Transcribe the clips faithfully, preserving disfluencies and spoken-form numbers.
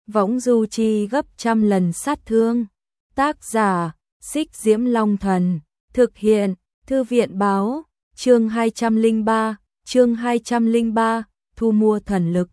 võng du chi gấp trăm lần sát thương. Tác giả, Xích Diễm Long Thần, thực hiện, Thư viện báo, chương hai trăm lẻ ba, chương hai trăm lẻ ba, thu mua thần lực.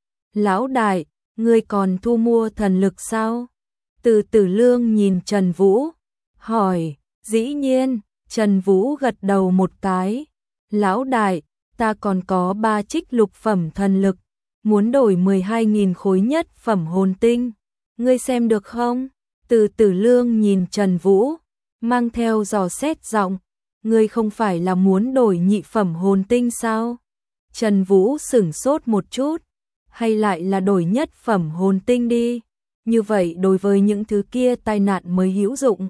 Lão đại, ngươi còn thu mua thần lực sao? Từ Tử Lương nhìn Trần Vũ, hỏi, dĩ nhiên, Trần Vũ gật đầu một cái. Lão đại, ta còn có ba trích lục phẩm thần lực, muốn đổi mười hai nghìn khối nhất phẩm hồn tinh, ngươi xem được không? Từ Tử Lương nhìn Trần Vũ, mang theo dò xét giọng, ngươi không phải là muốn đổi nhị phẩm hồn tinh sao? Trần Vũ sửng sốt một chút, hay lại là đổi nhất phẩm hồn tinh đi, như vậy đối với những thứ kia tai nạn mới hữu dụng.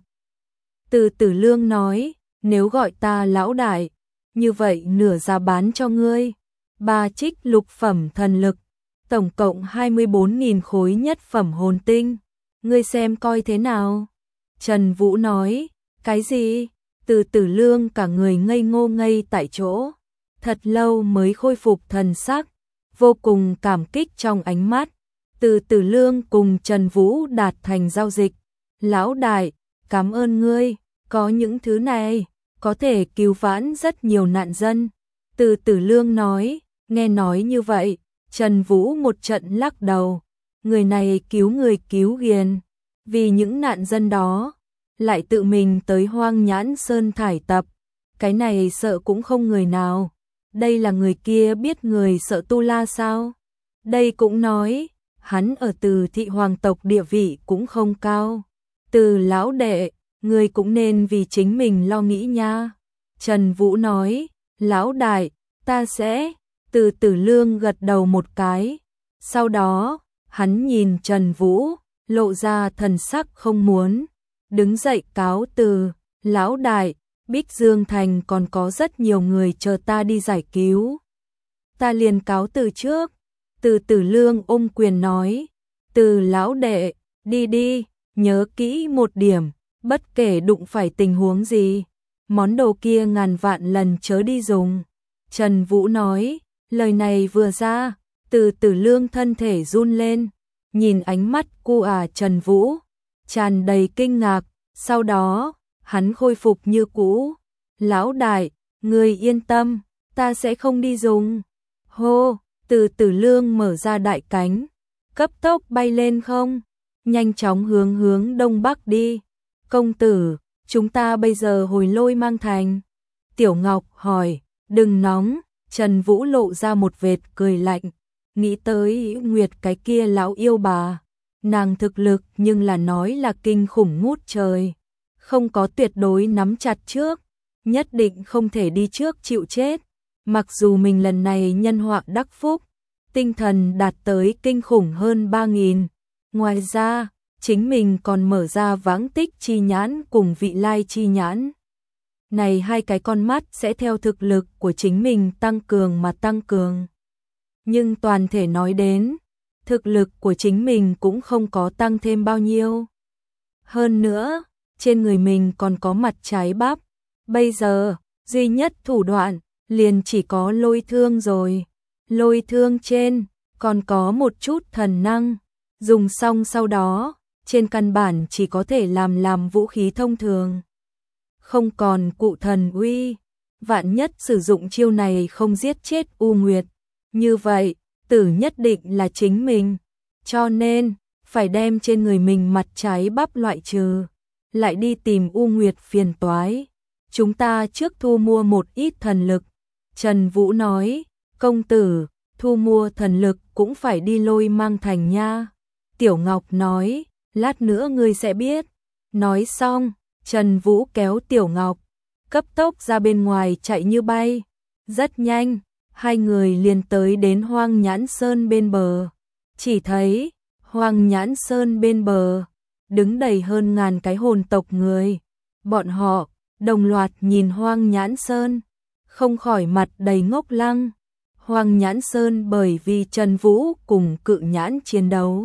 Từ Tử Lương nói, nếu gọi ta lão đại, như vậy nửa giá bán cho ngươi, ba trích lục phẩm thần lực, tổng cộng hai mươi bốn nghìn khối nhất phẩm hồn tinh, ngươi xem coi thế nào? Trần Vũ nói, cái gì? Từ Tử Lương cả người ngây ngô ngây tại chỗ, thật lâu mới khôi phục thần sắc, vô cùng cảm kích trong ánh mắt. Từ Tử Lương cùng Trần Vũ đạt thành giao dịch. Lão đại, cảm ơn ngươi, có những thứ này, có thể cứu vãn rất nhiều nạn dân. Từ Tử Lương nói, nghe nói như vậy, Trần Vũ một trận lắc đầu. Người này cứu người cứu ghiền, vì những nạn dân đó, lại tự mình tới Hoang Nhãn Sơn thải tập. Cái này sợ cũng không người nào. Đây là người kia biết người sợ Tu La sao? Đây cũng nói, hắn ở Từ thị hoàng tộc địa vị cũng không cao. Từ lão đệ, người cũng nên vì chính mình lo nghĩ nha. Trần Vũ nói, lão đại, ta sẽ. Từ Tử Lương gật đầu một cái. Sau đó, hắn nhìn Trần Vũ, lộ ra thần sắc không muốn. Đứng dậy cáo từ, lão đại, Bích Dương Thành còn có rất nhiều người chờ ta đi giải cứu. Ta liền cáo từ trước. Từ Tử Lương ôm quyền nói, từ lão đệ, đi đi, nhớ kỹ một điểm, bất kể đụng phải tình huống gì, món đồ kia ngàn vạn lần chớ đi dùng. Trần Vũ nói, lời này vừa ra, Từ Tử Lương thân thể run lên, nhìn ánh mắt cu à Trần Vũ, tràn đầy kinh ngạc, sau đó, hắn khôi phục như cũ. Lão đại, người yên tâm, ta sẽ không đi dùng. Hô, Từ Tử Lương mở ra đại cánh, cấp tốc bay lên không, nhanh chóng hướng hướng đông bắc đi. Công tử, chúng ta bây giờ hồi Lôi Mang thành. Tiểu Ngọc hỏi, đừng nóng. Trần Vũ lộ ra một vệt cười lạnh, nghĩ tới Nguyệt cái kia lão yêu bà, nàng thực lực nhưng là nói là kinh khủng ngút trời, không có tuyệt đối nắm chặt trước, nhất định không thể đi trước chịu chết. Mặc dù mình lần này nhân họa đắc phúc, tinh thần đạt tới kinh khủng hơn ba nghìn, ngoài ra, chính mình còn mở ra Vãng Tích chi nhãn cùng Vị Lai chi nhãn. Này hai cái con mắt sẽ theo thực lực của chính mình tăng cường mà tăng cường. Nhưng toàn thể nói đến, thực lực của chính mình cũng không có tăng thêm bao nhiêu. Hơn nữa, trên người mình còn có mặt trái bắp. Bây giờ, duy nhất thủ đoạn, liền chỉ có lôi thương rồi. Lôi thương trên, còn có một chút thần năng. Dùng xong sau đó, trên căn bản chỉ có thể làm làm vũ khí thông thường. Không còn cụ thần uy, vạn nhất sử dụng chiêu này không giết chết U Nguyệt, như vậy, tử nhất định là chính mình, cho nên, phải đem trên người mình mặt trái bắp loại trừ, lại đi tìm U Nguyệt phiền toái. Chúng ta trước thu mua một ít thần lực. Trần Vũ nói, công tử, thu mua thần lực cũng phải đi Lôi Mang thành nha. Tiểu Ngọc nói, lát nữa ngươi sẽ biết. Nói xong, Trần Vũ kéo Tiểu Ngọc, cấp tốc ra bên ngoài chạy như bay. Rất nhanh, hai người liền tới đến Hoang Nhãn Sơn bên bờ. Chỉ thấy, Hoang Nhãn Sơn bên bờ, đứng đầy hơn ngàn cái hồn tộc người. Bọn họ, đồng loạt nhìn Hoang Nhãn Sơn, không khỏi mặt đầy ngốc lăng. Hoang Nhãn Sơn bởi vì Trần Vũ cùng Cự Nhãn chiến đấu,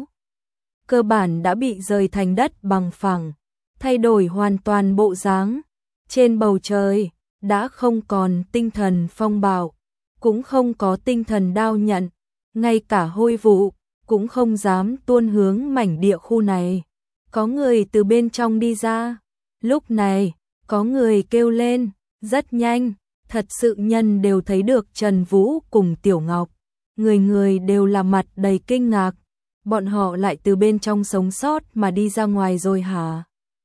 cơ bản đã bị rời thành đất bằng phẳng, thay đổi hoàn toàn bộ dáng. Trên bầu trời, đã không còn tinh thần phong bạo, cũng không có tinh thần đao nhận, ngay cả hôi vụ, cũng không dám tuôn hướng mảnh địa khu này. Có người từ bên trong đi ra. Lúc này, có người kêu lên, rất nhanh, thật sự nhân đều thấy được Trần Vũ cùng Tiểu Ngọc. Người người đều là mặt đầy kinh ngạc. Bọn họ lại từ bên trong sống sót mà đi ra ngoài rồi hả?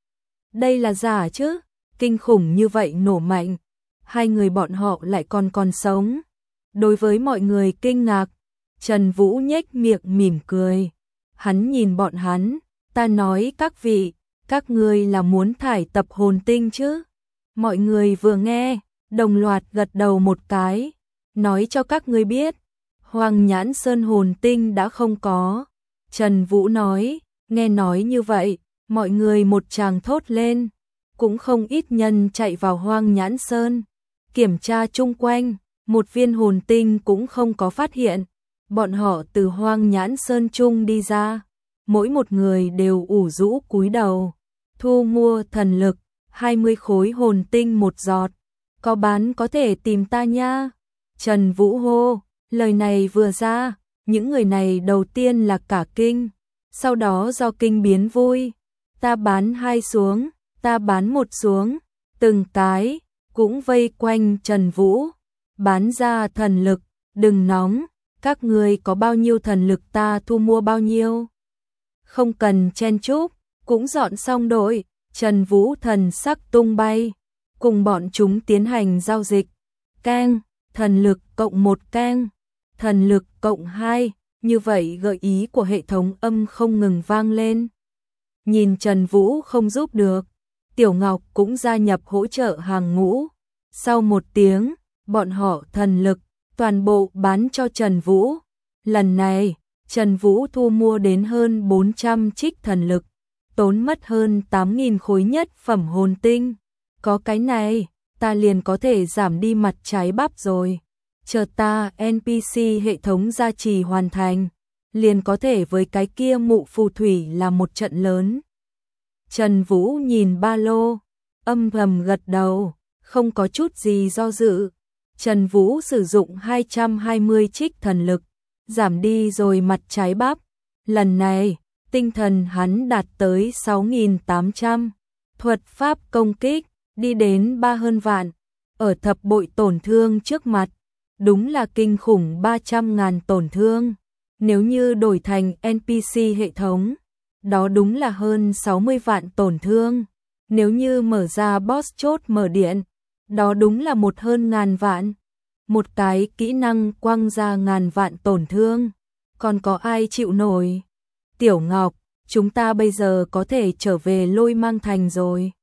Đây là giả chứ? Kinh khủng như vậy nổ mạnh. Hai người bọn họ lại còn còn sống. Đối với mọi người kinh ngạc, Trần Vũ nhếch miệng mỉm cười. Hắn nhìn bọn hắn, ta nói các vị, các ngươi là muốn thải tập hồn tinh chứ? Mọi người vừa nghe, đồng loạt gật đầu một cái. Nói cho các ngươi biết, Hoàng Nhãn Sơn hồn tinh đã không có. Trần Vũ nói, nghe nói như vậy, mọi người một tràng thốt lên. Cũng không ít nhân chạy vào Hoang Nhãn Sơn. Kiểm tra chung quanh, một viên hồn tinh cũng không có phát hiện. Bọn họ từ Hoang Nhãn Sơn chung đi ra. Mỗi một người đều ủ rũ cúi đầu. Thu mua thần lực, hai mươi khối hồn tinh một giọt. Có bán có thể tìm ta nha. Trần Vũ hô, lời này vừa ra, những người này đầu tiên là cả kinh. Sau đó do kinh biến vui. Ta bán hai xuống, ta bán một xuống. Từng cái, cũng vây quanh Trần Vũ. Bán ra thần lực, đừng nóng. Các người có bao nhiêu thần lực ta thu mua bao nhiêu. Không cần chen chúc, cũng dọn xong đội. Trần Vũ thần sắc tung bay. Cùng bọn chúng tiến hành giao dịch. Cang, thần lực cộng một cang. Thần lực cộng hai. Như vậy gợi ý của hệ thống âm không ngừng vang lên. Nhìn Trần Vũ không giúp được. Tiểu Ngọc cũng gia nhập hỗ trợ hàng ngũ. Sau một tiếng, bọn họ thần lực toàn bộ bán cho Trần Vũ. Lần này, Trần Vũ thu mua đến hơn bốn trăm trích thần lực, tốn mất hơn tám nghìn khối nhất phẩm hồn tinh. Có cái này, ta liền có thể giảm đi mặt trái bắp rồi. Chờ ta en pê xê hệ thống gia trì hoàn thành, liền có thể với cái kia mụ phù thủy là một trận lớn. Trần Vũ nhìn ba lô, âm thầm gật đầu, không có chút gì do dự. Trần Vũ sử dụng hai trăm hai mươi trích thần lực, giảm đi rồi mặt trái bắp. Lần này, tinh thần hắn đạt tới sáu nghìn tám trăm. Thuật pháp công kích, đi đến ba hơn vạn. Ở thập bội tổn thương trước mặt, đúng là kinh khủng ba trăm ngàn tổn thương. Nếu như đổi thành en pê xê hệ thống, đó đúng là hơn sáu mươi vạn tổn thương. Nếu như mở ra boss chốt mở điện, đó đúng là một hơn ngàn vạn. Một cái kỹ năng quăng ra ngàn vạn tổn thương. Còn có ai chịu nổi? Tiểu Ngọc, chúng ta bây giờ có thể trở về Lôi Mang Thành rồi.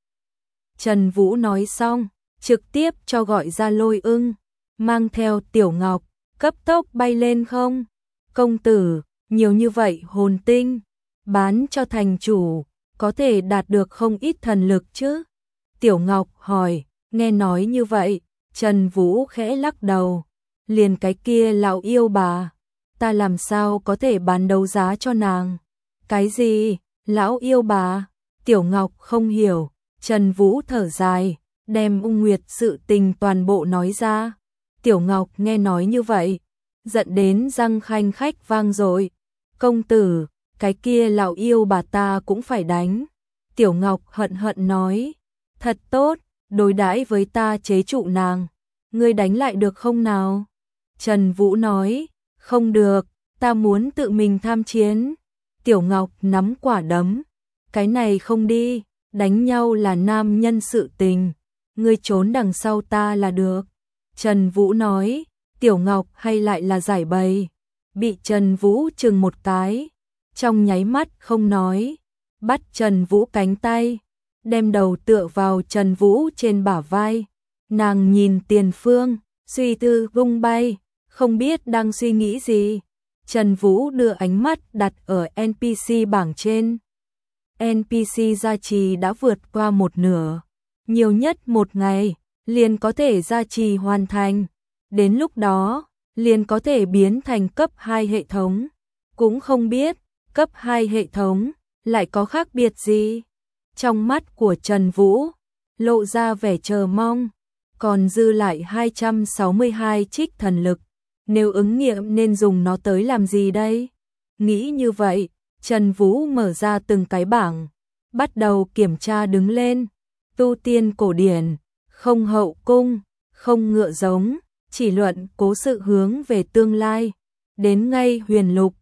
Trần Vũ nói xong, trực tiếp cho gọi ra Lôi Ưng, mang theo Tiểu Ngọc, cấp tốc bay lên không? Công tử, nhiều như vậy hồn tinh, bán cho thành chủ, có thể đạt được không ít thần lực chứ? Tiểu Ngọc hỏi, nghe nói như vậy, Trần Vũ khẽ lắc đầu, liền cái kia lão yêu bà, ta làm sao có thể bán đấu giá cho nàng? Cái gì? Lão yêu bà? Tiểu Ngọc không hiểu. Trần Vũ thở dài, đem Ung Nguyệt sự tình toàn bộ nói ra. Tiểu Ngọc nghe nói như vậy, giận đến răng khanh khách vang rồi. Công tử, cái kia lão yêu bà ta cũng phải đánh. Tiểu Ngọc hận hận nói, thật tốt, đối đãi với ta chế trụ nàng. Ngươi đánh lại được không nào? Trần Vũ nói, không được, ta muốn tự mình tham chiến. Tiểu Ngọc nắm quả đấm, cái này không đi, đánh nhau là nam nhân sự tình, ngươi trốn đằng sau ta là được. Trần Vũ nói, Tiểu Ngọc hay lại là giải bày, bị Trần Vũ chừng một cái, trong nháy mắt không nói, bắt Trần Vũ cánh tay, đem đầu tựa vào Trần Vũ trên bả vai. Nàng nhìn tiền phương, suy tư vung bay, không biết đang suy nghĩ gì. Trần Vũ đưa ánh mắt đặt ở en pê xê bảng trên. en pê xê gia trì đã vượt qua một nửa, nhiều nhất một ngày, liền có thể gia trì hoàn thành. Đến lúc đó, liền có thể biến thành cấp hai hệ thống. Cũng không biết, cấp hai hệ thống, lại có khác biệt gì? Trong mắt của Trần Vũ, lộ ra vẻ chờ mong, còn dư lại hai trăm sáu mươi hai trích thần lực. Nếu ứng nghiệm nên dùng nó tới làm gì đây? Nghĩ như vậy, Trần Vũ mở ra từng cái bảng, bắt đầu kiểm tra đứng lên. Tu tiên cổ điển, không hậu cung, không ngựa giống, chỉ luận cố sự hướng về tương lai. Đến ngay huyền lục,